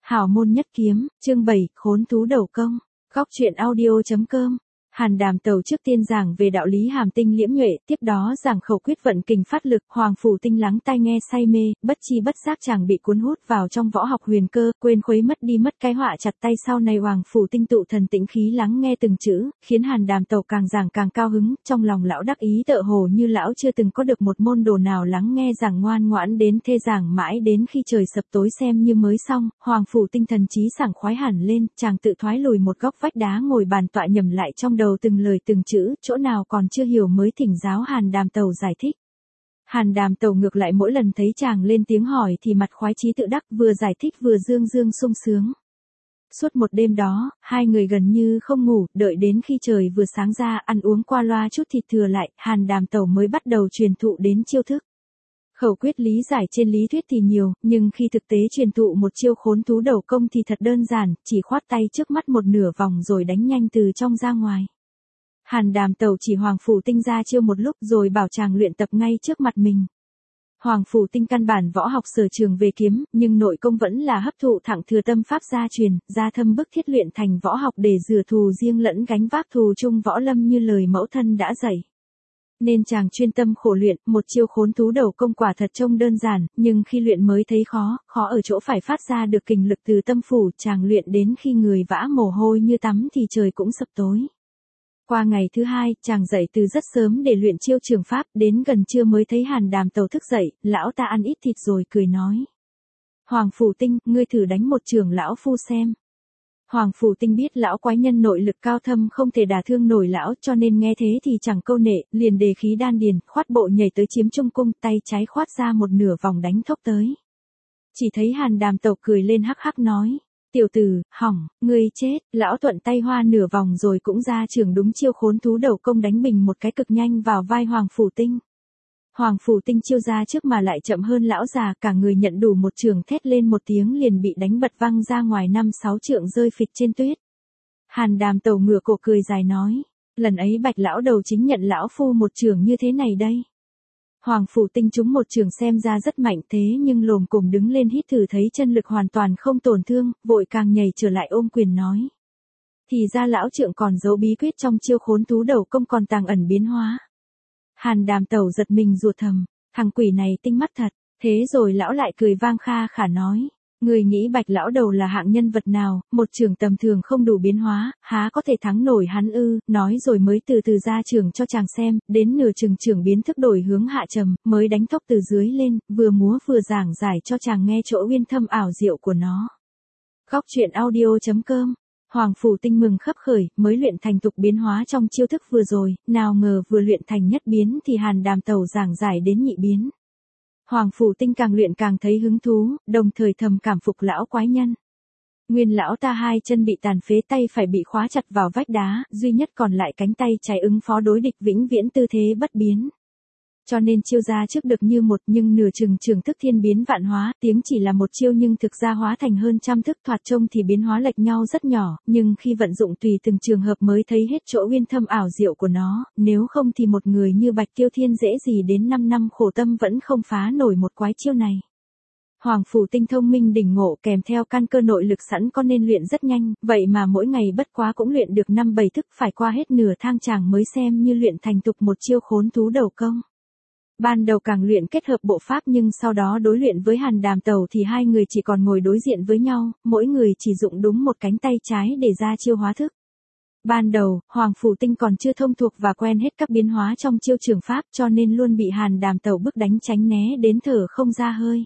Hảo môn nhất kiếm, chương 7, khốn thú đầu công. Góc truyện audio.com. Hàn Đàm Tàu trước tiên giảng về đạo lý hàm tinh liễm nhuệ, tiếp đó giảng khẩu quyết vận kình phát lực, Hoàng Phủ Tinh lắng tai nghe say mê, bất chi bất giác chàng bị cuốn hút vào trong võ học huyền cơ, quên khuấy mất đi mất cái họa chặt tay sau này. Hoàng Phủ Tinh tụ thần tĩnh khí lắng nghe từng chữ, khiến Hàn Đàm Tàu càng giảng càng cao hứng, trong lòng lão đắc ý tựa hồ như lão chưa từng có được một môn đồ nào lắng nghe giảng ngoan ngoãn đến thê giảng mãi đến khi trời sập tối xem như mới xong. Hoàng Phủ Tinh thần trí sảng khoái hẳn lên, chàng tự thoái lùi một góc vách đá ngồi bàn tọa nhẩm lại trong đầu từng lời từng chữ, chỗ nào còn chưa hiểu mới thỉnh giáo Hàn Đàm Tàu giải thích. Hàn Đàm Tàu ngược lại mỗi lần thấy chàng lên tiếng hỏi thì mặt khoái chí tự đắc, vừa giải thích vừa dương dương sung sướng. Suốt một đêm đó, hai người gần như không ngủ, đợi đến khi trời vừa sáng ra, ăn uống qua loa chút thịt thừa lại, Hàn Đàm Tàu mới bắt đầu truyền thụ đến chiêu thức. Khẩu quyết lý giải trên lý thuyết thì nhiều, nhưng khi thực tế truyền thụ một chiêu khốn thú đầu công thì thật đơn giản, chỉ khoát tay trước mắt một nửa vòng rồi đánh nhanh từ trong ra ngoài. Hàn Đàm Tàu chỉ Hoàng Phủ Tinh ra chiêu một lúc rồi bảo chàng luyện tập ngay trước mặt mình. Hoàng Phủ Tinh căn bản võ học sở trường về kiếm, nhưng nội công vẫn là hấp thụ thẳng thừa tâm pháp gia truyền, gia thâm bức thiết luyện thành võ học để rửa thù riêng lẫn gánh vác thù chung võ lâm như lời mẫu thân đã dạy. Nên chàng chuyên tâm khổ luyện, một chiêu khốn thú đầu công quả thật trông đơn giản, nhưng khi luyện mới thấy khó ở chỗ phải phát ra được kình lực từ tâm phủ, chàng luyện đến khi người vã mồ hôi như tắm thì trời cũng sập tối. Qua ngày thứ hai, chàng dậy từ rất sớm để luyện chiêu trường pháp, đến gần trưa mới thấy Hàn Đàm Tàu thức dậy, lão ta ăn ít thịt rồi cười nói. Hoàng Phủ Tinh, ngươi thử đánh một chưởng lão phu xem. Hoàng Phủ Tinh biết lão quái nhân nội lực cao thâm không thể đả thương nổi lão, cho nên nghe thế thì chẳng câu nệ, liền đề khí đan điền, khoát bộ nhảy tới chiếm trung cung, tay trái khoát ra một nửa vòng đánh thốc tới. Chỉ thấy Hàn Đàm Tàu cười lên hắc hắc nói. Tiểu tử, hỏng, ngươi chết, lão thuận tay hoa nửa vòng rồi cũng ra trường đúng chiêu khốn thú đầu công đánh bình một cái cực nhanh vào vai Hoàng Phủ Tinh. Hoàng Phủ Tinh chiêu ra trước mà lại chậm hơn lão già, cả người nhận đủ một trường thét lên một tiếng liền bị đánh bật văng ra ngoài 5-6 trượng rơi phịch trên tuyết. Hàn Đàm Tàu ngửa cổ cười dài nói, lần ấy Bạch lão đầu chính nhận lão phu một trường như thế này đây. Hoàng Phủ Tinh trúng một trường xem ra rất mạnh thế nhưng lồm cồm đứng lên hít thử thấy chân lực hoàn toàn không tổn thương, vội càng nhảy trở lại ôm quyền nói. Thì ra lão trượng còn giấu bí quyết trong chiêu khốn thú đầu công còn tàng ẩn biến hóa. Hàn Đàm Tàu giật mình rủa thầm, thằng quỷ này tinh mắt thật, thế rồi lão lại cười vang kha khả nói. Người nghĩ Bạch lão đầu là hạng nhân vật nào, một trường tầm thường không đủ biến hóa, há có thể thắng nổi hắn ư, nói rồi mới từ từ ra trường cho chàng xem, đến nửa trường biến thức đổi hướng hạ trầm, mới đánh thốc từ dưới lên, vừa múa vừa giảng giải cho chàng nghe chỗ uyên thâm ảo diệu của nó. Góc truyện audio.com. Hoàng Phủ Tinh mừng khấp khởi, mới luyện thành tục biến hóa trong chiêu thức vừa rồi, nào ngờ vừa luyện thành nhất biến thì Hàn Đàm Tàu giảng giải đến nhị biến. Hoàng Phủ Tinh càng luyện càng thấy hứng thú, đồng thời thầm cảm phục lão quái nhân. Nguyên lão ta hai chân bị tàn phế, tay phải bị khóa chặt vào vách đá, duy nhất còn lại cánh tay trái ứng phó đối địch vĩnh viễn tư thế bất biến. Cho nên chiêu ra trước được như một nhưng nửa trường thức thiên biến vạn hóa, tiếng chỉ là một chiêu nhưng thực ra hóa thành hơn trăm thức, thoạt trông thì biến hóa lệch nhau rất nhỏ, nhưng khi vận dụng tùy từng trường hợp mới thấy hết chỗ uyên thâm ảo diệu của nó, nếu không thì một người như Bạch Kiêu Thiên dễ gì đến 5 năm khổ tâm vẫn không phá nổi một quái chiêu này. Hoàng Phủ Tinh thông minh đỉnh ngộ kèm theo căn cơ nội lực sẵn có nên luyện rất nhanh, vậy mà mỗi ngày bất quá cũng luyện được 5-7 thức, phải qua hết nửa thang chàng mới xem như luyện thành tục một chiêu khốn thú đầu công. Ban đầu càng luyện kết hợp bộ pháp nhưng sau đó đối luyện với Hàn Đàm Tàu thì hai người chỉ còn ngồi đối diện với nhau, mỗi người chỉ dụng đúng một cánh tay trái để ra chiêu hóa thức. Ban đầu, Hoàng Phủ Tinh còn chưa thông thuộc và quen hết các biến hóa trong chiêu trường pháp cho nên luôn bị Hàn Đàm Tàu bức đánh tránh né đến thở không ra hơi.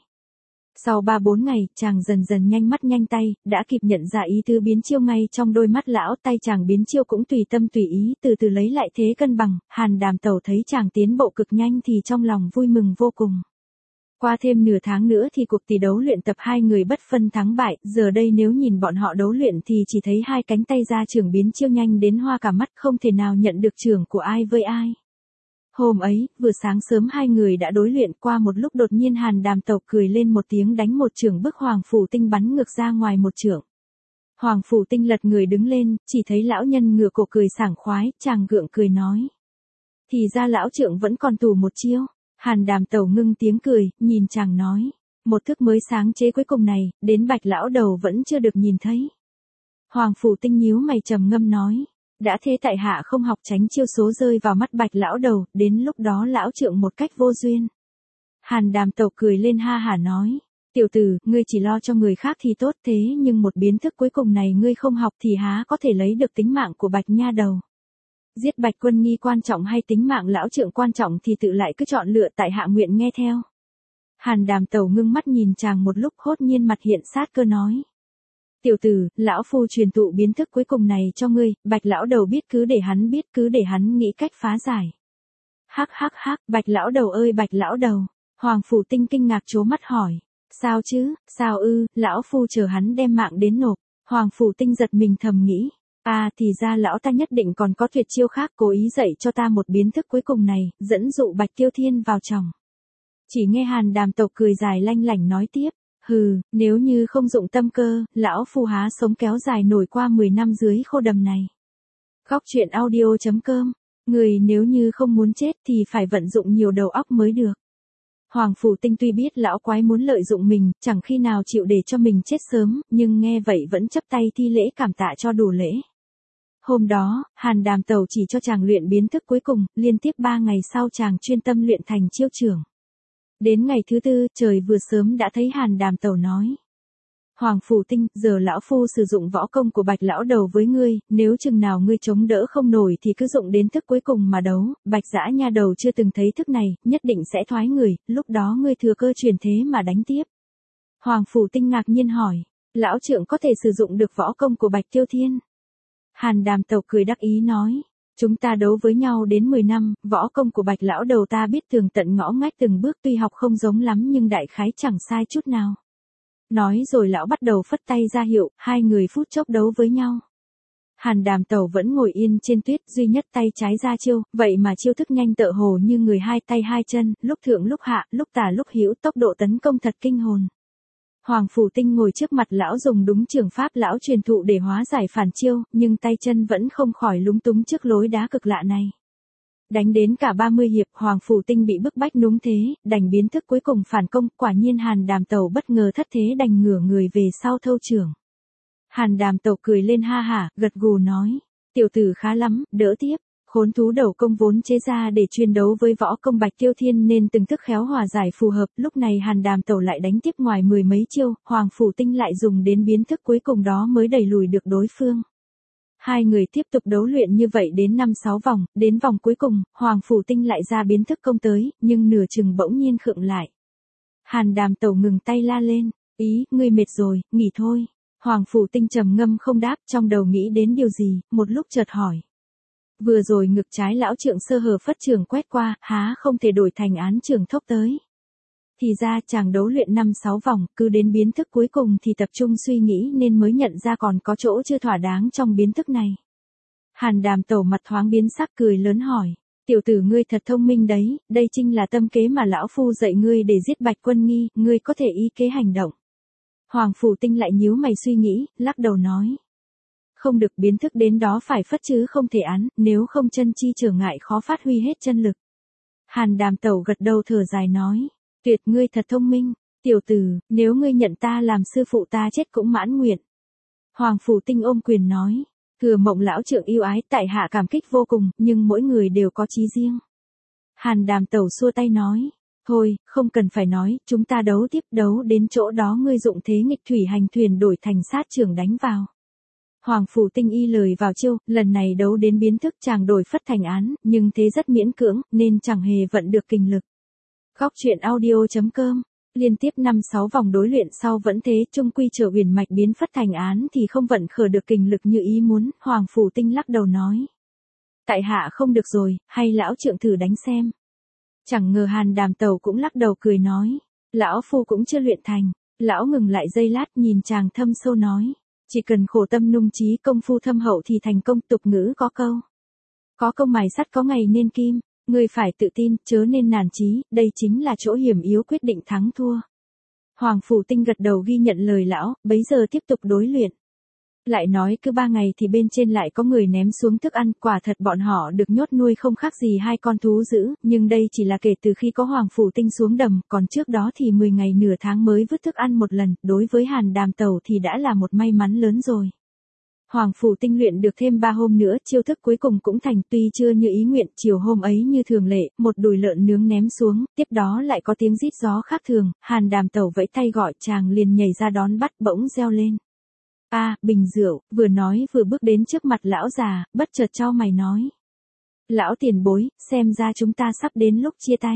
Sau 3-4 ngày, chàng dần dần nhanh mắt nhanh tay, đã kịp nhận ra ý tứ biến chiêu ngay trong đôi mắt lão, tay chàng biến chiêu cũng tùy tâm tùy ý, từ từ lấy lại thế cân bằng. Hàn Đàm Tàu thấy chàng tiến bộ cực nhanh thì trong lòng vui mừng vô cùng. Qua thêm nửa tháng nữa thì cuộc tỷ đấu luyện tập hai người bất phân thắng bại, giờ đây nếu nhìn bọn họ đấu luyện thì chỉ thấy hai cánh tay ra trường biến chiêu nhanh đến hoa cả mắt, không thể nào nhận được trường của ai với ai. Hôm ấy, vừa sáng sớm hai người đã đối luyện, qua một lúc đột nhiên Hàn Đàm Tàu cười lên một tiếng đánh một chưởng bức Hoàng Phủ Tinh bắn ngược ra ngoài một chưởng. Hoàng Phủ Tinh lật người đứng lên, chỉ thấy lão nhân ngửa cổ cười sảng khoái, chàng gượng cười nói. Thì ra lão trượng vẫn còn tù một chiêu. Hàn Đàm Tàu ngưng tiếng cười, nhìn chàng nói. Một thức mới sáng chế cuối cùng này, đến Bạch lão đầu vẫn chưa được nhìn thấy. Hoàng Phủ Tinh nhíu mày trầm ngâm nói. Đã thế tại hạ không học tránh chiêu số rơi vào mắt Bạch lão đầu, đến lúc đó lão trượng một cách vô duyên. Hàn Đàm Tẩu cười lên ha hả nói. Tiểu tử, ngươi chỉ lo cho người khác thì tốt thế nhưng một biến thức cuối cùng này ngươi không học thì há có thể lấy được tính mạng của Bạch nha đầu. Giết Bạch Quân Nghi quan trọng hay tính mạng lão trượng quan trọng thì tự lại cứ chọn lựa tại hạ nguyện nghe theo. Hàn Đàm Tẩu ngưng mắt nhìn chàng một lúc hốt nhiên mặt hiện sát cơ nói. Tiểu tử, lão phu truyền thụ biến thức cuối cùng này cho ngươi, Bạch lão đầu biết cứ để hắn nghĩ cách phá giải. Hắc hắc hắc, Bạch lão đầu ơi Bạch lão đầu. Hoàng Phủ Tinh kinh ngạc trố mắt hỏi. Sao chứ, sao ư, lão phu chờ hắn đem mạng đến nộp. Hoàng Phủ Tinh giật mình thầm nghĩ. Thì ra lão ta nhất định còn có tuyệt chiêu khác cố ý dạy cho ta một biến thức cuối cùng này, dẫn dụ Bạch Tiêu Thiên vào chồng. Chỉ nghe Hàn Đàm Tộc cười dài lanh lảnh nói tiếp. Hừ, nếu như không dụng tâm cơ, lão phu há sống kéo dài nổi qua 10 năm dưới khô đầm này. Góc truyện audio.com. Người nếu như không muốn chết thì phải vận dụng nhiều đầu óc mới được. Hoàng Phủ Tinh tuy biết lão quái muốn lợi dụng mình, chẳng khi nào chịu để cho mình chết sớm, nhưng nghe vậy vẫn chấp tay thi lễ cảm tạ cho đủ lễ. Hôm đó, Hàn Đàm Tẩu chỉ cho chàng luyện biến thức cuối cùng, liên tiếp 3 ngày sau chàng chuyên tâm luyện thành chiêu trưởng. Đến ngày thứ 4, trời vừa sớm đã thấy Hàn Đàm Tẩu nói. Hoàng Phủ Tinh, giờ lão phu sử dụng võ công của Bạch lão đầu với ngươi, nếu chừng nào ngươi chống đỡ không nổi thì cứ dụng đến thức cuối cùng mà đấu, Bạch dã nha đầu chưa từng thấy thức này, nhất định sẽ thoái người, lúc đó ngươi thừa cơ chuyển thế mà đánh tiếp. Hoàng Phủ Tinh ngạc nhiên hỏi, lão trượng có thể sử dụng được võ công của Bạch Tiêu Thiên? Hàn Đàm Tẩu cười đắc ý nói. Chúng ta đấu với nhau đến 10 năm, võ công của Bạch lão đầu ta biết tường tận ngõ ngách từng bước tuy học không giống lắm nhưng đại khái chẳng sai chút nào. Nói rồi lão bắt đầu phất tay ra hiệu, hai người phút chốc đấu với nhau. Hàn Đàm Tẩu vẫn ngồi yên trên tuyết, duy nhất tay trái ra chiêu, vậy mà chiêu thức nhanh tựa hồ như người hai tay hai chân, lúc thượng lúc hạ, lúc tả lúc hữu, tốc độ tấn công thật kinh hồn. Hoàng Phủ Tinh ngồi trước mặt lão dùng đúng trường pháp lão truyền thụ để hóa giải phản chiêu, nhưng tay chân vẫn không khỏi lúng túng trước lối đá cực lạ này. Đánh đến cả 30 hiệp, Hoàng Phủ Tinh bị bức bách núng thế, đành biến thức cuối cùng phản công, quả nhiên Hàn Đàm Tẩu bất ngờ thất thế đành ngửa người về sau thâu trưởng. Hàn Đàm Tẩu cười lên ha hả, gật gù nói, tiểu tử khá lắm, đỡ tiếp. Khốn thú đầu công vốn chế ra để chuyên đấu với võ công Bạch Tiêu Thiên nên từng thức khéo hòa giải phù hợp, lúc này Hàn Đàm Tẩu lại đánh tiếp ngoài 10 mấy chiêu, Hoàng Phủ Tinh lại dùng đến biến thức cuối cùng đó mới đẩy lùi được đối phương. Hai người tiếp tục đấu luyện như vậy đến 5-6 vòng, đến vòng cuối cùng, Hoàng Phủ Tinh lại ra biến thức công tới, nhưng nửa chừng bỗng nhiên khựng lại. Hàn Đàm Tẩu ngừng tay la lên, ý, ngươi mệt rồi, nghỉ thôi. Hoàng Phủ Tinh trầm ngâm không đáp, trong đầu nghĩ đến điều gì, một lúc chợt hỏi. Vừa rồi ngực trái lão trượng sơ hở phất trường quét qua, há không thể đổi thành án trường thốc tới. Thì ra chàng đấu luyện 5-6 vòng, cứ đến biến thức cuối cùng thì tập trung suy nghĩ nên mới nhận ra còn có chỗ chưa thỏa đáng trong biến thức này. Hàn Đàm Tẩu mặt thoáng biến sắc cười lớn hỏi, tiểu tử ngươi thật thông minh đấy, đây chính là tâm kế mà lão phu dạy ngươi để giết Bạch Quân Nghi, ngươi có thể y kế hành động. Hoàng Phủ Tinh lại nhíu mày suy nghĩ, lắc đầu nói. Không được, biến thức đến đó phải phất chứ không thể án, nếu không chân chi trở ngại khó phát huy hết chân lực. Hàn Đàm Tẩu gật đầu thở dài nói, tuyệt, ngươi thật thông minh, tiểu tử, nếu ngươi nhận ta làm sư phụ ta chết cũng mãn nguyện. Hoàng Phủ Tinh ôm quyền nói, Thừa Mộng lão trượng yêu ái, tại hạ cảm kích vô cùng, nhưng mỗi người đều có chí riêng. Hàn Đàm Tẩu xua tay nói, thôi, không cần phải nói, chúng ta đấu tiếp, đấu đến chỗ đó ngươi dụng thế nghịch thủy hành thuyền đổi thành sát trường đánh vào. Hoàng Phủ Tinh y lời vào chiêu, lần này đấu đến biến thức chàng đổi phất thành án, nhưng thế rất miễn cưỡng, nên chẳng hề vận được kình lực. Góc truyện audio.com, liên tiếp 5-6 vòng đối luyện sau vẫn thế, trung quy trở huyền mạch biến phất thành án thì không vận khởi được kình lực như ý muốn, Hoàng Phủ Tinh lắc đầu nói. Tại hạ không được rồi, hay lão trượng thử đánh xem. Chẳng ngờ Hàn Đàm Tẩu cũng lắc đầu cười nói, lão phu cũng chưa luyện thành. Lão ngừng lại giây lát nhìn chàng thâm sâu nói. Chỉ cần khổ tâm nung trí công phu thâm hậu thì thành công, tục ngữ có câu. Có công mài sắt có ngày nên kim, ngươi phải tự tin, chớ nên nản chí, đây chính là chỗ hiểm yếu quyết định thắng thua. Hoàng Phủ Tinh gật đầu ghi nhận lời lão, bấy giờ tiếp tục đối luyện. Lại nói cứ 3 ngày thì bên trên lại có người ném xuống thức ăn, quả thật bọn họ được nhốt nuôi không khác gì hai con thú dữ, nhưng đây chỉ là kể từ khi có Hoàng Phủ Tinh xuống đầm, còn trước đó thì 10 ngày nửa tháng mới vứt thức ăn một lần, đối với Hàn Đàm Tẩu thì đã là một may mắn lớn rồi. Hoàng Phủ Tinh luyện được thêm 3 hôm nữa, chiêu thức cuối cùng cũng thành, tuy chưa như ý nguyện, chiều hôm ấy như thường lệ, một đùi lợn nướng ném xuống, tiếp đó lại có tiếng rít gió khác thường, Hàn Đàm Tẩu vẫy tay gọi, chàng liền nhảy ra đón bắt, bỗng reo lên. A, bình rượu, vừa nói vừa bước đến trước mặt lão già, bất chợt chau mày nói. Lão tiền bối, xem ra chúng ta sắp đến lúc chia tay.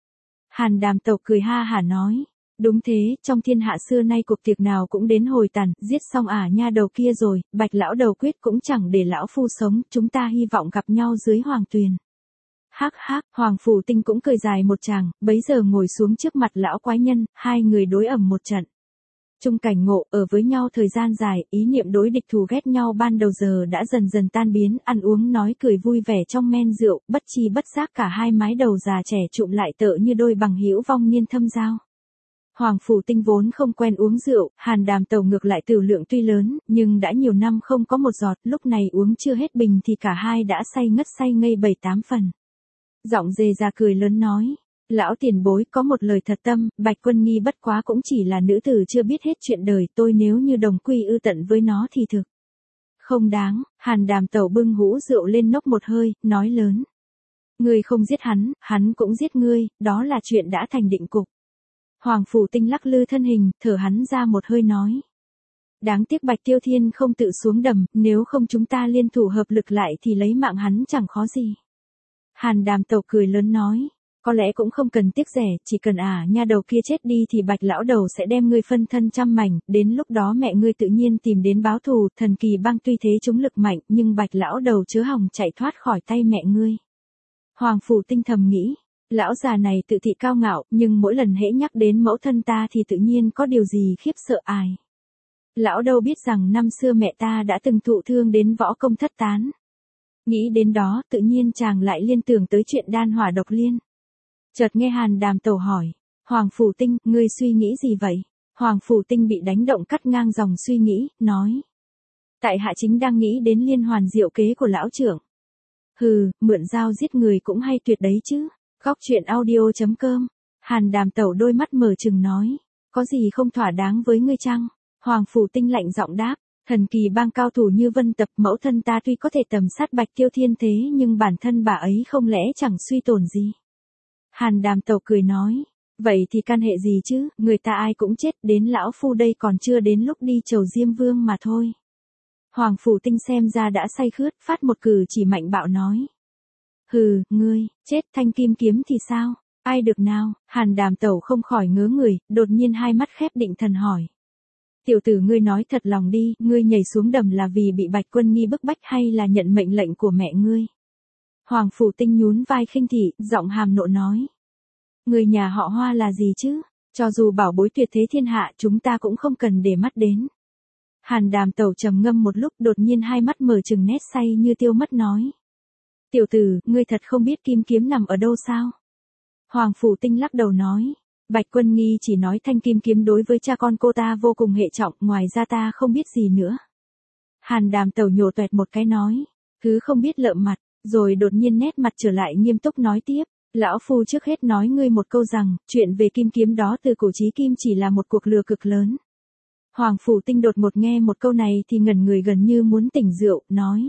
Hàn Đàm Tẩu cười ha hả nói. Đúng thế, trong thiên hạ xưa nay cuộc tiệc nào cũng đến hồi tàn, giết xong nha đầu kia rồi, Bạch lão đầu quyết cũng chẳng để lão phu sống, chúng ta hy vọng gặp nhau dưới hoàng tuyền. Hắc hắc, Hoàng Phủ Tinh cũng cười dài một tràng, bấy giờ ngồi xuống trước mặt lão quái nhân, hai người đối ẩm một trận. Chung cảnh ngộ, ở với nhau thời gian dài, ý niệm đối địch thù ghét nhau ban đầu giờ đã dần dần tan biến, ăn uống nói cười vui vẻ trong men rượu, bất chi bất giác cả hai mái đầu già trẻ trụm lại tựa như đôi bằng hữu vong niên thâm giao. Hoàng Phủ Tinh vốn không quen uống rượu, Hàn Đàm Tẩu ngược lại tửu lượng tuy lớn, nhưng đã nhiều năm không có một giọt, lúc này uống chưa hết bình thì cả hai đã say ngất say ngây 7-8 phần. Giọng dề ra cười lớn nói. Lão tiền bối có một lời thật tâm, Bạch Quân Nghi bất quá cũng chỉ là nữ tử chưa biết hết chuyện đời, tôi nếu như đồng quy ư tận với nó thì thực. Không đáng, Hàn Đàm Tẩu bưng hũ rượu lên nốc một hơi, nói lớn. Ngươi không giết hắn, hắn cũng giết ngươi, đó là chuyện đã thành định cục. Hoàng Phủ Tinh lắc lư thân hình, thở hắn ra một hơi nói. Đáng tiếc Bạch Tiêu Thiên không tự xuống đầm, nếu không chúng ta liên thủ hợp lực lại thì lấy mạng hắn chẳng khó gì. Hàn Đàm Tẩu cười lớn nói. Có lẽ cũng không cần tiếc rẻ, chỉ cần nha đầu kia chết đi thì Bạch lão đầu sẽ đem ngươi phân thân trăm mảnh, đến lúc đó mẹ ngươi tự nhiên tìm đến báo thù, thần kỳ băng tuy thế chúng lực mạnh, nhưng Bạch lão đầu chớ hòng chạy thoát khỏi tay mẹ ngươi. Hoàng Phủ Tinh thầm nghĩ, lão già này tự thị cao ngạo, nhưng mỗi lần hễ nhắc đến mẫu thân ta thì tự nhiên có điều gì khiếp sợ ai. Lão đâu biết rằng năm xưa mẹ ta đã từng thụ thương đến võ công thất tán. Nghĩ đến đó, tự nhiên chàng lại liên tưởng tới chuyện đan hỏa độc liên. Chợt nghe Hàn Đàm Tẩu hỏi, Hoàng Phủ Tinh, ngươi suy nghĩ gì vậy? Hoàng Phủ Tinh bị đánh động cắt ngang dòng suy nghĩ, nói. Tại hạ chính đang nghĩ đến liên hoàn diệu kế của lão trưởng. Hừ, mượn dao giết người cũng hay tuyệt đấy chứ. Góc truyện audio.com. Hàn Đàm Tẩu đôi mắt mở trừng nói, có gì không thỏa đáng với ngươi chăng? Hoàng Phủ Tinh lạnh giọng đáp, thần kỳ bang cao thủ như Vân Tập, mẫu thân ta tuy có thể tầm sát Bạch Tiêu Thiên thế nhưng bản thân bà ấy không lẽ chẳng suy tổn gì. Hàn Đàm Tẩu cười nói, vậy thì can hệ gì chứ, người ta ai cũng chết, đến lão phu đây còn chưa đến lúc đi chầu Diêm Vương mà thôi. Hoàng Phủ Tinh xem ra đã say khướt, phát một cử chỉ mạnh bạo nói. Hừ, ngươi, chết thanh kim kiếm thì sao, ai được nào, Hàn Đàm Tẩu không khỏi ngớ người, đột nhiên hai mắt khép định thần hỏi. Tiểu tử ngươi nói thật lòng đi, ngươi nhảy xuống đầm là vì bị Bạch Quân Nghi bức bách hay là nhận mệnh lệnh của mẹ ngươi? Hoàng Phủ Tinh nhún vai khinh thị, giọng hàm nộ nói. Người nhà họ Hoa là gì chứ? Cho dù bảo bối tuyệt thế thiên hạ chúng ta cũng không cần để mắt đến. Hàn Đàm Tẩu trầm ngâm một lúc đột nhiên hai mắt mở trừng nét say như tiêu mất nói. Tiểu tử, ngươi thật không biết kim kiếm nằm ở đâu sao? Hoàng Phủ Tinh lắc đầu nói. Bạch Quân Nghi chỉ nói thanh kim kiếm đối với cha con cô ta vô cùng hệ trọng, ngoài ra ta không biết gì nữa. Hàn Đàm Tẩu nhổ toẹt một cái nói. Thứ không biết lợm mặt, rồi đột nhiên nét mặt trở lại nghiêm túc nói tiếp. Lão phu trước hết nói ngươi một câu rằng, chuyện về kim kiếm đó từ cổ chí kim chỉ là một cuộc lừa cực lớn. Hoàng Phủ Tinh đột ngột nghe một câu này thì ngẩn người gần như muốn tỉnh rượu, nói.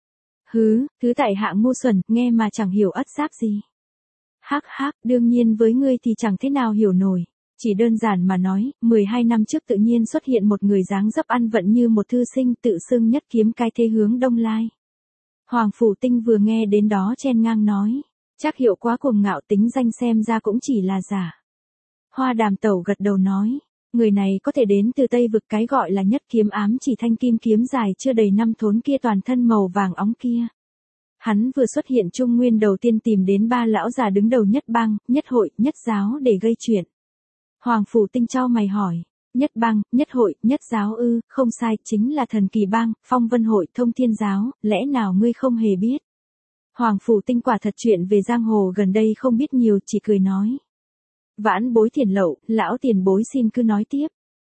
Hứ, thứ tại hạ ngu xuẩn, nghe mà chẳng hiểu ất giáp gì. Hắc hắc, đương nhiên với ngươi thì chẳng thế nào hiểu nổi. Chỉ đơn giản mà nói, 12 năm trước tự nhiên xuất hiện một người dáng dấp ăn vận như một thư sinh tự xưng nhất kiếm cai thế hướng Đông Lai. Hoàng Phủ Tinh vừa nghe đến đó chen ngang nói. Chắc hiệu quá cuồng ngạo, tính danh xem ra cũng chỉ là giả. Hoa Đàm Tẩu gật đầu nói. Người này có thể đến từ Tây Vực, cái gọi là nhất kiếm ám chỉ thanh kim kiếm dài chưa đầy 5 thốn kia toàn thân màu vàng óng kia. Hắn vừa xuất hiện Trung Nguyên đầu tiên tìm đến 3 lão già đứng đầu nhất bang, nhất hội, nhất giáo để gây chuyện. Hoàng Phủ Tinh chau mày hỏi. Nhất bang, nhất hội, nhất giáo ư? Không sai, chính là thần kỳ bang, phong vân hội, thông thiên giáo, lẽ nào ngươi không hề biết? Hoàng Phủ Tinh quả thật chuyện về giang hồ gần đây không biết nhiều, chỉ cười nói. Vãn bối thiền lậu, lão tiền bối xin cứ nói tiếp.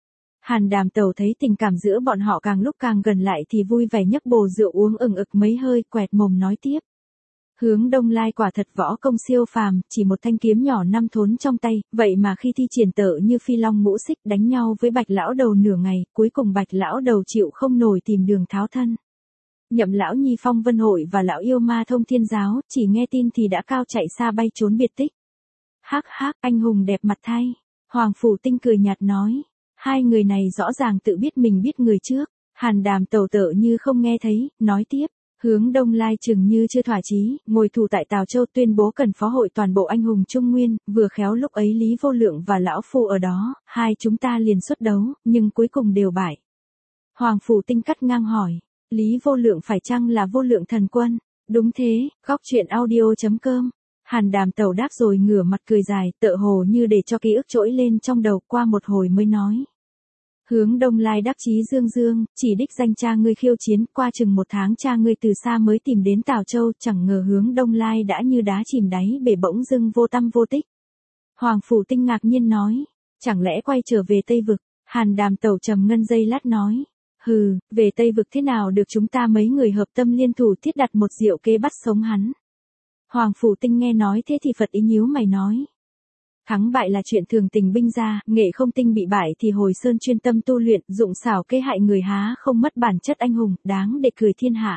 Hàn Đàm Tẩu thấy tình cảm giữa bọn họ càng lúc càng gần lại thì vui vẻ nhấc bồ rượu uống ừng ực mấy hơi, quẹt mồm nói tiếp. Hướng Đông Lai quả thật võ công siêu phàm, chỉ một thanh kiếm nhỏ 5 thốn trong tay, vậy mà khi thi triển tợ như phi long ngũ xích đánh nhau với Bạch lão đầu nửa ngày, cuối cùng Bạch lão đầu chịu không nổi tìm đường tháo thân. Nhậm lão nhi Phong Vân Hội và lão yêu ma Thông Thiên Giáo, chỉ nghe tin thì đã cao chạy xa bay trốn biệt tích. Hắc hắc, anh hùng đẹp mặt thay. Hoàng Phủ Tinh cười nhạt nói. Hai người này rõ ràng tự biết mình biết người trước. Hàn Đàm Tẩu tợ như không nghe thấy, nói tiếp. Hướng Đông Lai chừng như chưa thỏa chí, ngồi tù tại Tào Châu tuyên bố cần phó hội toàn bộ anh hùng Trung Nguyên, vừa khéo lúc ấy Lý Vô Lượng và Lão Phu ở đó, hai chúng ta liền xuất đấu, nhưng cuối cùng đều bại. Hoàng Phủ Tinh cắt ngang hỏi, Lý Vô Lượng phải chăng là Vô Lượng thần quân? Đúng thế, góc truyện audio.com. Hàn Đàm Tẩu đáp rồi ngửa mặt cười dài, tựa hồ như để cho ký ức trỗi lên trong đầu, qua một hồi mới nói. Hướng Đông Lai đắc chí dương dương, chỉ đích danh cha ngươi khiêu chiến, qua chừng 1 tháng cha ngươi từ xa mới tìm đến Tào Châu, chẳng ngờ Hướng Đông Lai đã như đá chìm đáy bể bỗng dưng vô tăm vô tích. Hoàng Phủ Tinh ngạc nhiên nói, chẳng lẽ quay trở về Tây Vực? Hàn Đàm Tẩu trầm ngân giây lát nói, hừ, về Tây Vực thế nào được, chúng ta mấy người hợp tâm liên thủ thiết đặt một diệu kế bắt sống hắn. Hoàng Phủ Tinh nghe nói thế thì Phật ý nhíu mày nói. Thắng bại là chuyện thường tình binh ra, nghệ không tinh bị bại thì hồi sơn chuyên tâm tu luyện, dụng xảo kế hại người há không mất bản chất anh hùng, đáng để cười thiên hạ.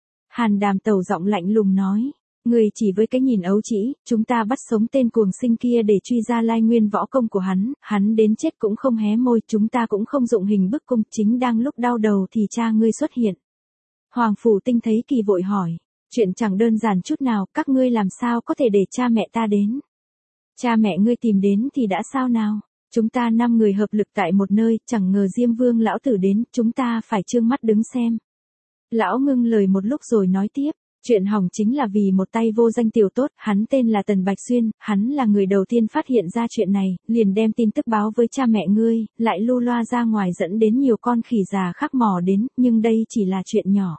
Hàn Đàm Tẩu giọng lạnh lùng nói, người chỉ với cái nhìn ấu trĩ, chúng ta bắt sống tên cuồng sinh kia để truy ra lai nguyên võ công của hắn đến chết cũng không hé môi, chúng ta cũng không dụng hình bức cung, chính đang lúc đau đầu thì cha ngươi xuất hiện. Hoàng Phủ Tinh thấy kỳ vội hỏi, chuyện chẳng đơn giản chút nào, các ngươi làm sao có thể để cha mẹ ta đến? Cha mẹ ngươi tìm đến thì đã sao nào? Chúng ta 5 người hợp lực tại một nơi, chẳng ngờ Diêm Vương lão tử đến, chúng ta phải trương mắt đứng xem. Lão ngưng lời một lúc rồi nói tiếp, chuyện hỏng chính là vì một tay vô danh tiểu tốt, hắn tên là Tần Bạch Xuyên, hắn là người đầu tiên phát hiện ra chuyện này, liền đem tin tức báo với cha mẹ ngươi, lại lưu loa ra ngoài dẫn đến nhiều con khỉ già khác mò đến, nhưng đây chỉ là chuyện nhỏ.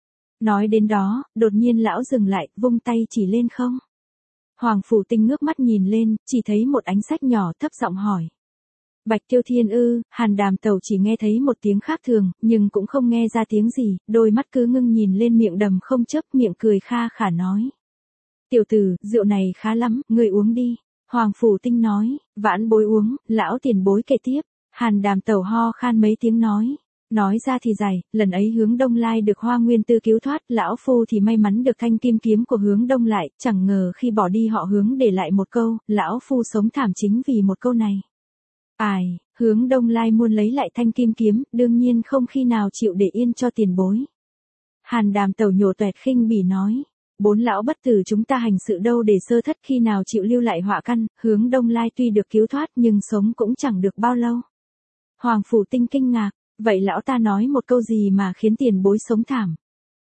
Nói đến đó, đột nhiên lão dừng lại, vung tay chỉ lên không. Hoàng Phủ Tinh ngước mắt nhìn lên, chỉ thấy một ánh sách nhỏ, thấp giọng hỏi. Bạch Tiêu Thiên ư? Hàn Đàm Tẩu chỉ nghe thấy một tiếng khác thường, nhưng cũng không nghe ra tiếng gì, đôi mắt cứ ngưng nhìn lên miệng đầm không chớp, miệng cười kha khả nói. Tiểu tử, rượu này khá lắm, ngươi uống đi. Hoàng Phủ Tinh nói, vãn bối uống, lão tiền bối kể tiếp. Hàn Đàm Tẩu ho khan mấy tiếng nói. Nói ra thì dài, lần ấy Hướng Đông Lai được Hoa Nguyên Tư cứu thoát, lão phu thì may mắn được thanh kim kiếm của Hướng Đông lại, chẳng ngờ khi bỏ đi họ Hướng để lại một câu, lão phu sống thảm chính vì một câu này. Ai, Hướng Đông Lai muốn lấy lại thanh kim kiếm, đương nhiên không khi nào chịu để yên cho tiền bối. Hàn Đàm Tẩu nhổ toẹt khinh bỉ nói, 4 lão bất tử chúng ta hành sự đâu để sơ thất, khi nào chịu lưu lại họa căn, Hướng Đông Lai tuy được cứu thoát nhưng sống cũng chẳng được bao lâu. Hoàng Phủ Tinh kinh ngạc. Vậy lão ta nói một câu gì mà khiến tiền bối sống thảm?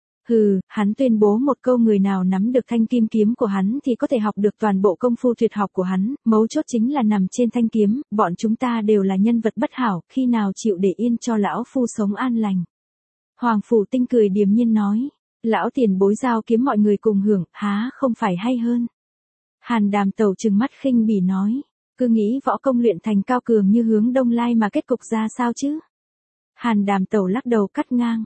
Hừ, hắn tuyên bố một câu người nào nắm được thanh kim kiếm của hắn thì có thể học được toàn bộ công phu tuyệt học của hắn, mấu chốt chính là nằm trên thanh kiếm, bọn chúng ta đều là nhân vật bất hảo, khi nào chịu để yên cho lão phu sống an lành. Hoàng Phủ Tinh cười điềm nhiên nói, lão tiền bối giao kiếm mọi người cùng hưởng, há không phải hay hơn. Hàn Đàm Tẩu trừng mắt khinh bỉ nói, cứ nghĩ võ công luyện thành cao cường như Hướng Đông Lai mà kết cục ra sao chứ? Hàn Đàm Tẩu lắc đầu cắt ngang,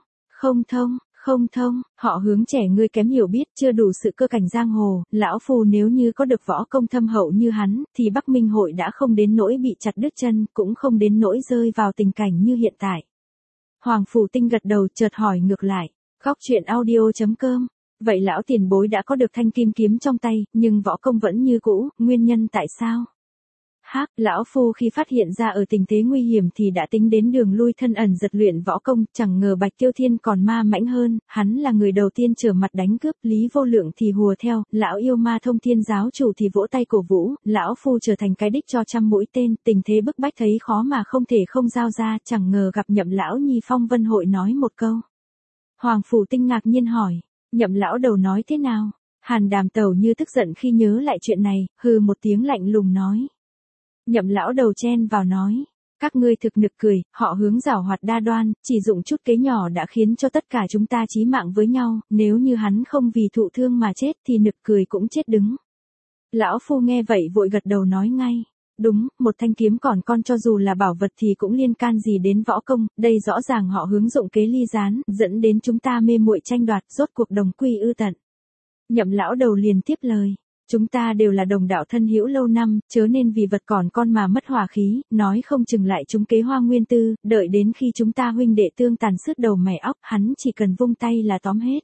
không thông, họ Hướng trẻ ngươi kém hiểu biết, chưa đủ sự cơ cảnh giang hồ, lão phu nếu như có được võ công thâm hậu như hắn, thì Bắc Minh hội đã không đến nỗi bị chặt đứt chân, cũng không đến nỗi rơi vào tình cảnh như hiện tại. Hoàng Phủ Tinh gật đầu chợt hỏi ngược lại, góc truyện audio.com, vậy lão tiền bối đã có được thanh kim kiếm trong tay, nhưng võ công vẫn như cũ, nguyên nhân tại sao? Hắc, lão phu khi phát hiện ra ở tình thế nguy hiểm thì đã tính đến đường lui thân ẩn giật luyện võ công, chẳng ngờ Bạch Tiêu Thiên còn ma mãnh hơn, hắn là người đầu tiên trở mặt đánh cướp, Lý Vô Lượng thì hùa theo, lão yêu ma Thông Thiên giáo chủ thì vỗ tay cổ vũ, lão phu trở thành cái đích cho trăm mũi tên, tình thế bức bách thấy khó mà không thể không giao ra, chẳng ngờ gặp Nhậm lão nhi Phong Vân hội nói một câu. Hoàng Phủ Tinh ngạc nhiên hỏi, Nhậm lão đầu nói thế nào? Hàn Đàm Tẩu như tức giận khi nhớ lại chuyện này, hừ một tiếng lạnh lùng nói. Nhậm lão đầu chen vào nói, các ngươi thực nực cười, họ Hướng giảo hoạt đa đoan, chỉ dụng chút kế nhỏ đã khiến cho tất cả chúng ta chí mạng với nhau, nếu như hắn không vì thụ thương mà chết thì nực cười cũng chết đứng. Lão phu nghe vậy vội gật đầu nói ngay, Đúng, một thanh kiếm còn con cho dù là bảo vật thì cũng liên can gì đến võ công, đây rõ ràng họ hướng dụng kế ly gián, dẫn đến chúng ta mê muội tranh đoạt, rốt cuộc đồng quy ư tận. Nhậm lão đầu liền tiếp lời. Chúng ta đều là đồng đạo thân hữu lâu năm, chớ nên vì vật còn con mà mất hòa khí, nói không chừng lại chúng kế Hoa Nguyên Tư, đợi đến khi chúng ta huynh đệ tương tàn sứt đầu mẻ óc, hắn chỉ cần vung tay là tóm hết.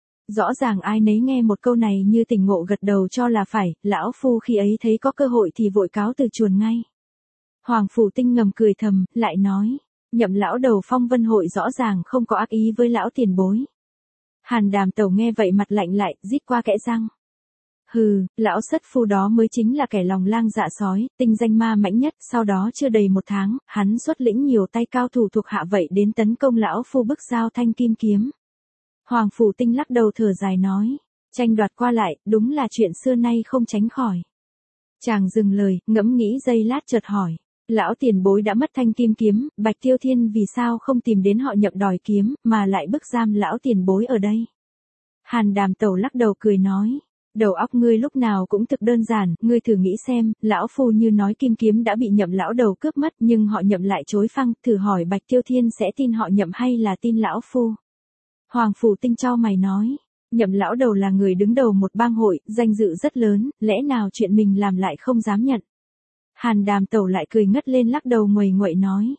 Rõ ràng ai nấy nghe một câu này như tỉnh ngộ gật đầu cho là phải, lão phu khi ấy thấy có cơ hội thì vội cáo từ chuồn ngay. Hoàng Phủ Tinh ngầm cười thầm, lại nói, Nhậm lão đầu phong vân hội rõ ràng không có ác ý với lão tiền bối. Hàn Đàm Tẩu nghe vậy mặt lạnh lại, rít qua kẽ răng. Hừ, lão sất phu đó mới chính là kẻ lòng lang dạ sói, tinh danh ma mãnh nhất, sau đó chưa đầy một tháng, hắn xuất lĩnh nhiều tay cao thủ thuộc hạ vậy đến tấn công lão phu bức giao thanh kim kiếm. Hoàng Phủ Tinh lắc đầu thở dài nói, tranh đoạt qua lại, đúng là chuyện xưa nay không tránh khỏi. Chàng dừng lời, ngẫm nghĩ giây lát chợt hỏi, lão tiền bối đã mất thanh kim kiếm, Bạch Tiêu Thiên vì sao không tìm đến họ Nhậm đòi kiếm, mà lại bức giam lão tiền bối ở đây? Hàn Đàm Tẩu lắc đầu cười nói, đầu óc ngươi lúc nào cũng thực đơn giản, ngươi thử nghĩ xem, lão phu như nói kim kiếm đã bị Nhậm lão đầu cướp mất nhưng họ Nhậm lại chối phăng, thử hỏi Bạch Tiêu Thiên sẽ tin họ Nhậm hay là tin lão phu? Hoàng Phủ Tinh chau mày nói, Nhậm lão đầu là người đứng đầu một bang hội, danh dự rất lớn, lẽ nào chuyện mình làm lại không dám nhận? Hàn Đàm Tẩu lại cười ngất lên lắc đầu nguầy nguậy nói.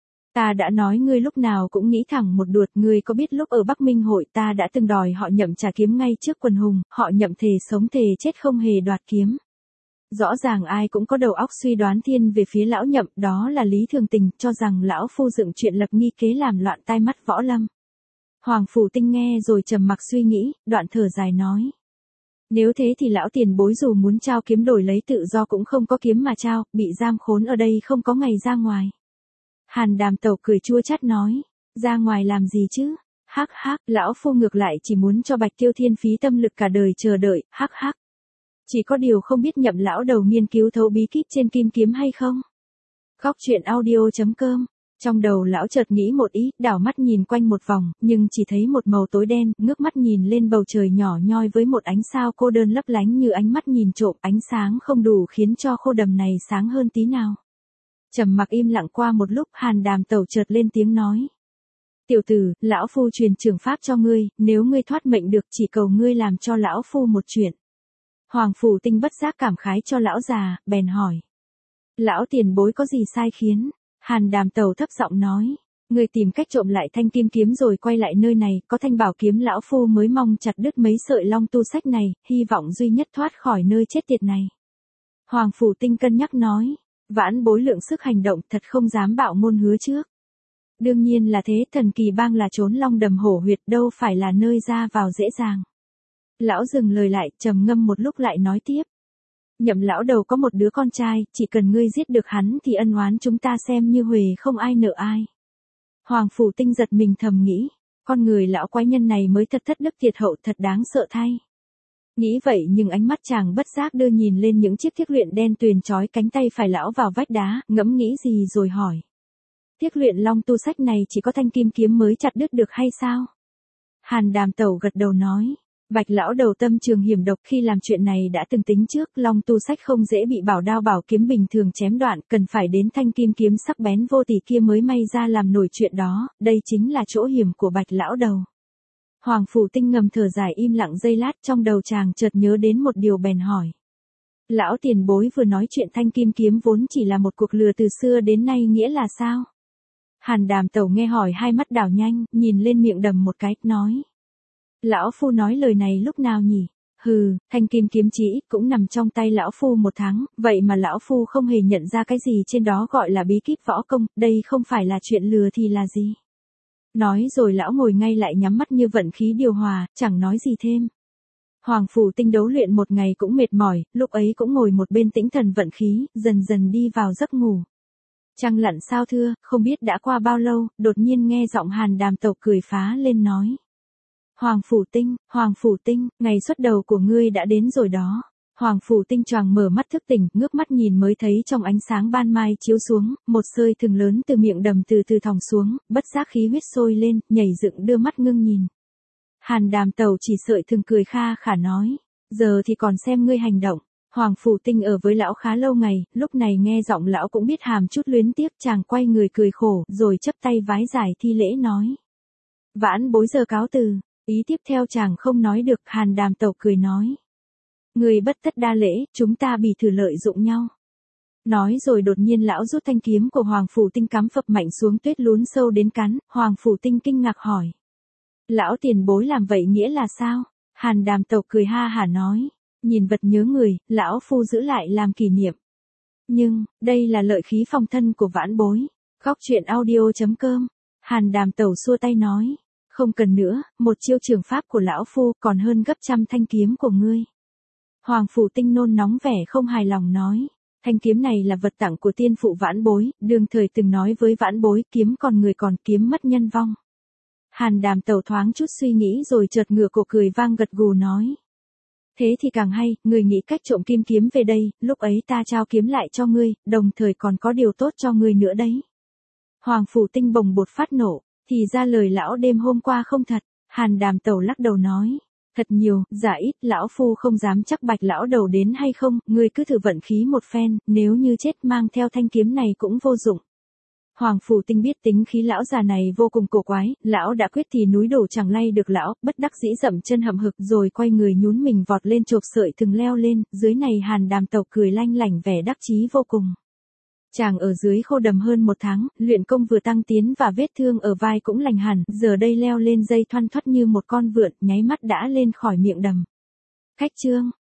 Ta đã nói ngươi lúc nào cũng nghĩ thẳng một đuột, ngươi có biết lúc ở Bắc Minh hội ta đã từng đòi họ Nhậm trả kiếm ngay trước quần hùng, họ Nhậm thề sống thề chết không hề đoạt kiếm. Rõ ràng ai cũng có đầu óc suy đoán thiên về phía lão Nhậm, đó là Lý Thường Tình, cho rằng lão phu dựng chuyện lập nghi kế làm loạn tai mắt võ lâm. Hoàng Phủ Tinh nghe rồi trầm mặc suy nghĩ, đoạn thở dài nói. Nếu thế thì lão tiền bối dù muốn trao kiếm đổi lấy tự do cũng không có kiếm mà trao, bị giam khốn ở đây không có ngày ra ngoài. Hàn Đàm Tẩu cười chua chát nói, ra ngoài làm gì chứ? Hắc hắc, lão phu ngược lại chỉ muốn cho Bạch Tiêu Thiên phí tâm lực cả đời chờ đợi, hắc hắc. Chỉ có điều không biết Nhậm lão đầu nghiên cứu thấu bí kíp trên kim kiếm hay không? Góc truyện audio.com. Trong đầu lão chợt nghĩ một ý, đảo mắt nhìn quanh một vòng, nhưng chỉ thấy một màu tối đen, ngước mắt nhìn lên bầu trời nhỏ nhoi với một ánh sao cô đơn lấp lánh như ánh mắt nhìn trộm, ánh sáng không đủ khiến cho khô đầm này sáng hơn tí nào. Trầm mặc im lặng qua một lúc, Hàn Đàm Tẩu chợt lên tiếng nói. Tiểu tử, lão phu truyền trưởng pháp cho ngươi, nếu ngươi thoát mệnh được chỉ cầu ngươi làm cho lão phu một chuyện. Hoàng Phủ Tinh bất giác cảm khái cho lão già, bèn hỏi. Lão tiền bối có gì sai khiến? Hàn Đàm Tẩu thấp giọng nói, người tìm cách trộm lại thanh kim kiếm rồi quay lại nơi này, có thanh bảo kiếm lão phu mới mong chặt đứt mấy sợi long tu sách này, hy vọng duy nhất thoát khỏi nơi chết tiệt này. Hoàng Phủ Tinh cân nhắc nói, vãn bối lượng sức hành động thật không dám bạo ngôn hứa trước. Đương nhiên là thế, Thần Kỳ Bang là trốn long đầm hổ huyệt đâu phải là nơi ra vào dễ dàng. Lão dừng lời lại, trầm ngâm một lúc lại nói tiếp. Nhậm lão đầu có một đứa con trai, chỉ cần ngươi giết được hắn thì ân oán chúng ta xem như huề không ai nợ ai. Hoàng Phủ Tinh giật mình thầm nghĩ, con người lão quái nhân này mới thật thất đức thiệt hậu thật đáng sợ thay. Nghĩ vậy nhưng ánh mắt chàng bất giác đưa nhìn lên những chiếc thiết luyện đen tuyền trói cánh tay phải lão vào vách đá, ngẫm nghĩ gì rồi hỏi. Thiết luyện long tu sách này chỉ có thanh kim kiếm mới chặt đứt được hay sao? Hàn Đàm Tẩu gật đầu nói. Bạch lão đầu tâm trường hiểm độc, khi làm chuyện này đã từng tính trước, long tu sách không dễ bị bảo đao bảo kiếm bình thường chém đoạn, cần phải đến thanh kim kiếm sắc bén vô tỷ kia mới may ra làm nổi chuyện đó, đây chính là chỗ hiểm của Bạch lão đầu. Hoàng Phủ Tinh ngầm thở dài im lặng giây lát, trong đầu chàng chợt nhớ đến một điều bèn hỏi. Lão tiền bối vừa nói chuyện thanh kim kiếm vốn chỉ là một cuộc lừa từ xưa đến nay nghĩa là sao? Hàn Đàm Tẩu nghe hỏi hai mắt đảo nhanh, nhìn lên miệng đầm một cái, nói. Lão phu nói lời này lúc nào nhỉ? Hừ, thanh kim kiếm chỉ ít cũng nằm trong tay lão phu một tháng, vậy mà lão phu không hề nhận ra cái gì trên đó gọi là bí kíp võ công, đây không phải là chuyện lừa thì là gì? Nói rồi lão ngồi ngay lại nhắm mắt như vận khí điều hòa, chẳng nói gì thêm. Hoàng Phủ Tinh đấu luyện một ngày cũng mệt mỏi, lúc ấy cũng ngồi một bên tĩnh thần vận khí, dần dần đi vào giấc ngủ. Trăng lặn sao thưa, không biết đã qua bao lâu, đột nhiên nghe giọng Hàn Đàm Tẩu cười phá lên nói. Hoàng Phủ Tinh, ngày xuất đầu của ngươi đã đến rồi đó. Hoàng Phủ Tinh choàng mở mắt thức tỉnh, ngước mắt nhìn mới thấy trong ánh sáng ban mai chiếu xuống, một sợi thừng lớn từ miệng đầm từ từ thòng xuống, bất giác khí huyết sôi lên, nhảy dựng đưa mắt ngưng nhìn. Hàn Đàm Tẩu chỉ sợi thừng cười kha khả nói, giờ thì còn xem ngươi hành động. Hoàng Phủ Tinh ở với lão khá lâu ngày, lúc này nghe giọng lão cũng biết hàm chút luyến tiếc, chàng quay người cười khổ, rồi chắp tay vái giải thi lễ nói. Vãn bối giờ cáo từ, ý tiếp theo chàng không nói được, Hàn Đàm Tẩu cười nói. Người bất tất đa lễ, chúng ta bì thử lợi dụng nhau. Nói rồi đột nhiên lão rút thanh kiếm của Hoàng Phủ Tinh cắm phập mạnh xuống tuyết lún sâu đến cắn, Hoàng Phủ Tinh kinh ngạc hỏi. Lão tiền bối làm vậy nghĩa là sao? Hàn Đàm Tẩu cười ha hả nói. Nhìn vật nhớ người, lão phu giữ lại làm kỷ niệm. Nhưng, đây là lợi khí phòng thân của vãn bối. Góc truyện audio.com. Hàn Đàm Tẩu xua tay nói. Không cần nữa, một chiêu trường pháp của lão phu còn hơn gấp trăm thanh kiếm của ngươi. Hoàng Phủ Tinh nôn nóng vẻ không hài lòng nói. Thanh kiếm này là vật tặng của tiên phụ vãn bối, đương thời từng nói với vãn bối kiếm còn người còn kiếm mất nhân vong. Hàn Đàm Tẩu thoáng chút suy nghĩ rồi chợt ngửa cổ cười vang gật gù nói. Thế thì càng hay, người nghĩ cách trộm kim kiếm về đây, lúc ấy ta trao kiếm lại cho ngươi, đồng thời còn có điều tốt cho ngươi nữa đấy. Hoàng Phủ Tinh bồng bột phát nổ, thì ra lời lão đêm hôm qua không thật, Hàn Đàm Tẩu lắc đầu nói. Thật nhiều, giả ít, lão phu không dám chắc bạch lão đầu đến hay không, ngươi cứ thử vận khí một phen, nếu như chết mang theo thanh kiếm này cũng vô dụng. Hoàng Phủ Tinh biết tính khí lão già này vô cùng cổ quái, lão đã quyết thì núi đổ chẳng lay được lão, bất đắc dĩ dậm chân hậm hực rồi quay người nhún mình vọt lên chộp sợi thừng leo lên, dưới này Hàn Đàm Tẩu cười lanh lảnh vẻ đắc chí vô cùng. Chàng ở dưới khô đầm hơn 1 tháng, luyện công vừa tăng tiến và vết thương ở vai cũng lành hẳn, giờ đây leo lên dây thoăn thoắt như một con vượn, nháy mắt đã lên khỏi miệng đầm. Khách chương